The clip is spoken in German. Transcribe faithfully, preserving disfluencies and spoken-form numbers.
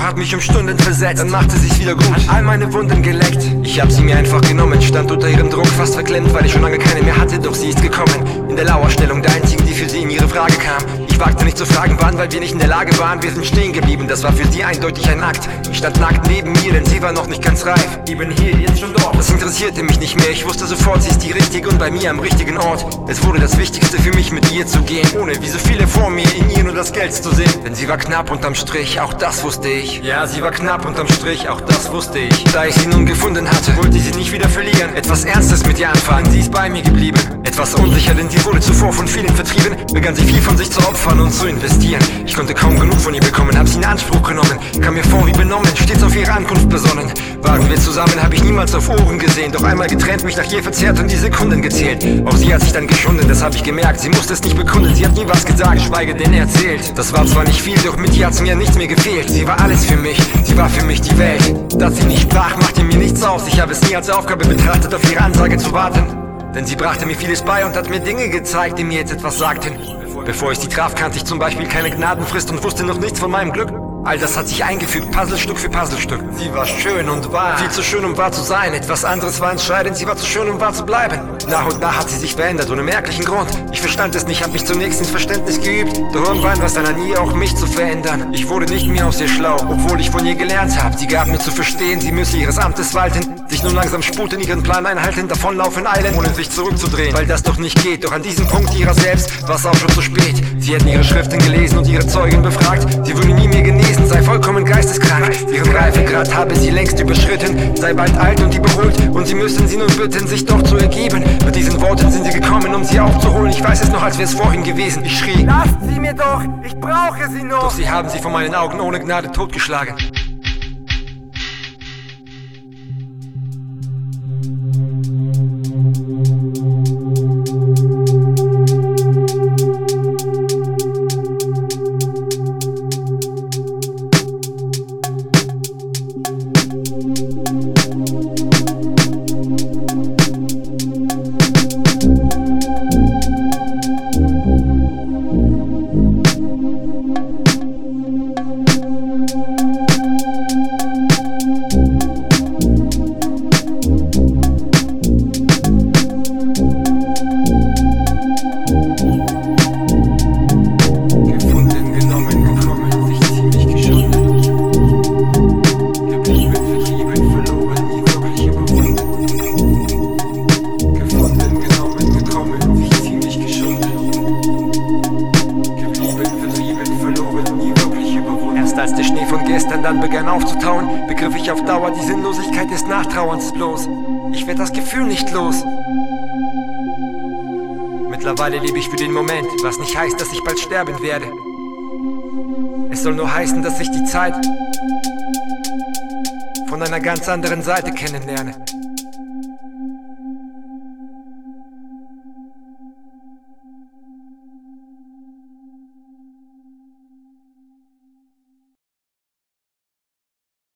hat mich um Stunden versetzt, dann machte sie's wieder gut, hat all meine Wunden geleckt. Ich hab sie mir einfach genommen, stand unter ihrem Druck fast verklemmt, weil ich schon lange keine mehr hatte, doch sie ist gekommen. In der Lauerstellung der einzigen, die für sie in ihre Frage kam. Ich wagte nicht zu fragen, wann, weil wir nicht in der Lage waren. Wir sind stehen geblieben, das war für sie eindeutig ein Akt. Ich stand nackt neben mir, denn sie war noch nicht ganz reif. Ich bin hier, jetzt schon dort. Das interessierte mich nicht mehr, ich wusste sofort, sie ist die Richtige und bei mir am richtigen Ort. Es wurde das Wichtigste für mich, mit ihr zu gehen, ohne wie so viele vor mir in ihr nur das Geld zu sehen. Denn sie war knapp unterm Strich, auch das wusste ich. Ja, sie war knapp unterm Strich, auch das wusste ich. Da ich sie nun gefunden hatte, wollte ich sie nicht wieder verlieren. Etwas Ernstes mit ihr anfangen, sie ist bei mir geblieben. Etwas unsicher, denn sie wurde zuvor von vielen vertrieben, begann sie viel von sich zu opfern und zu investieren. Ich konnte kaum genug von ihr bekommen, hab sie in Anspruch genommen, kam mir vor wie benommen, stets auf ihre Ankunft besonnen. Waren wir zusammen, hab ich niemals auf Ohren gesehen, doch einmal getrennt, mich nach ihr verzehrt und die Sekunden gezählt. Auch sie hat sich dann geschunden, das hab ich gemerkt, sie musste es nicht bekunden, sie hat nie was gesagt, schweige denn erzählt. Das war zwar nicht viel, doch mit ihr hat's mir nichts mehr gefehlt. Sie war alles für mich, sie war für mich die Welt. Dass sie nicht sprach, machte mir nichts aus, ich habe es nie als Aufgabe betrachtet, auf ihre Ansage zu warten. Denn sie brachte mir vieles bei und hat mir Dinge gezeigt, die mir jetzt etwas sagten. Bevor ich sie traf, kannte ich zum Beispiel keine Gnadenfrist und wusste noch nichts von meinem Glück. All das hat sich eingefügt, Puzzlestück für Puzzlestück. Sie war schön und wahr, viel zu schön, um wahr zu sein. Etwas anderes war entscheidend, sie war zu schön, um wahr zu bleiben. Nach und nach hat sie sich verändert, ohne merklichen Grund. Ich verstand es nicht, hab mich zunächst ins Verständnis geübt. Doch irgendwann war es dann an ihr, auch mich zu verändern. Ich wurde nicht mehr aus ihr schlau, obwohl ich von ihr gelernt hab. Sie gab mir zu verstehen, sie müsse ihres Amtes walten, sich nun langsam sputen, ihren Plan einhalten, davonlaufen, eilen, ohne sich zurückzudrehen. Weil das doch nicht geht, doch an diesem Punkt ihrer selbst war's auch schon zu spät. Sie hätten ihre Schriften gelesen und ihre Zeugen befragt. Sie würde nie mehr genesen, sei vollkommen geisteskrank. Ihren Reifegrad habe sie längst überschritten, sei bald alt und überholt, und sie müssen sie nun bitten, sich doch zu ergeben. Mit diesen Worten sind sie gekommen, um sie aufzuholen. Ich weiß es noch, als wäre es vorhin gewesen. Ich schrie: Lasst sie mir doch, ich brauche sie noch. Doch sie haben sie vor meinen Augen ohne Gnade totgeschlagen. Als der Schnee von gestern dann begann aufzutauen, begriff ich auf Dauer die Sinnlosigkeit des Nachtrauerns bloß. Ich werd das Gefühl nicht los. Mittlerweile lebe ich für den Moment, was nicht heißt, dass ich bald sterben werde. Es soll nur heißen, dass ich die Zeit von einer ganz anderen Seite kennenlerne.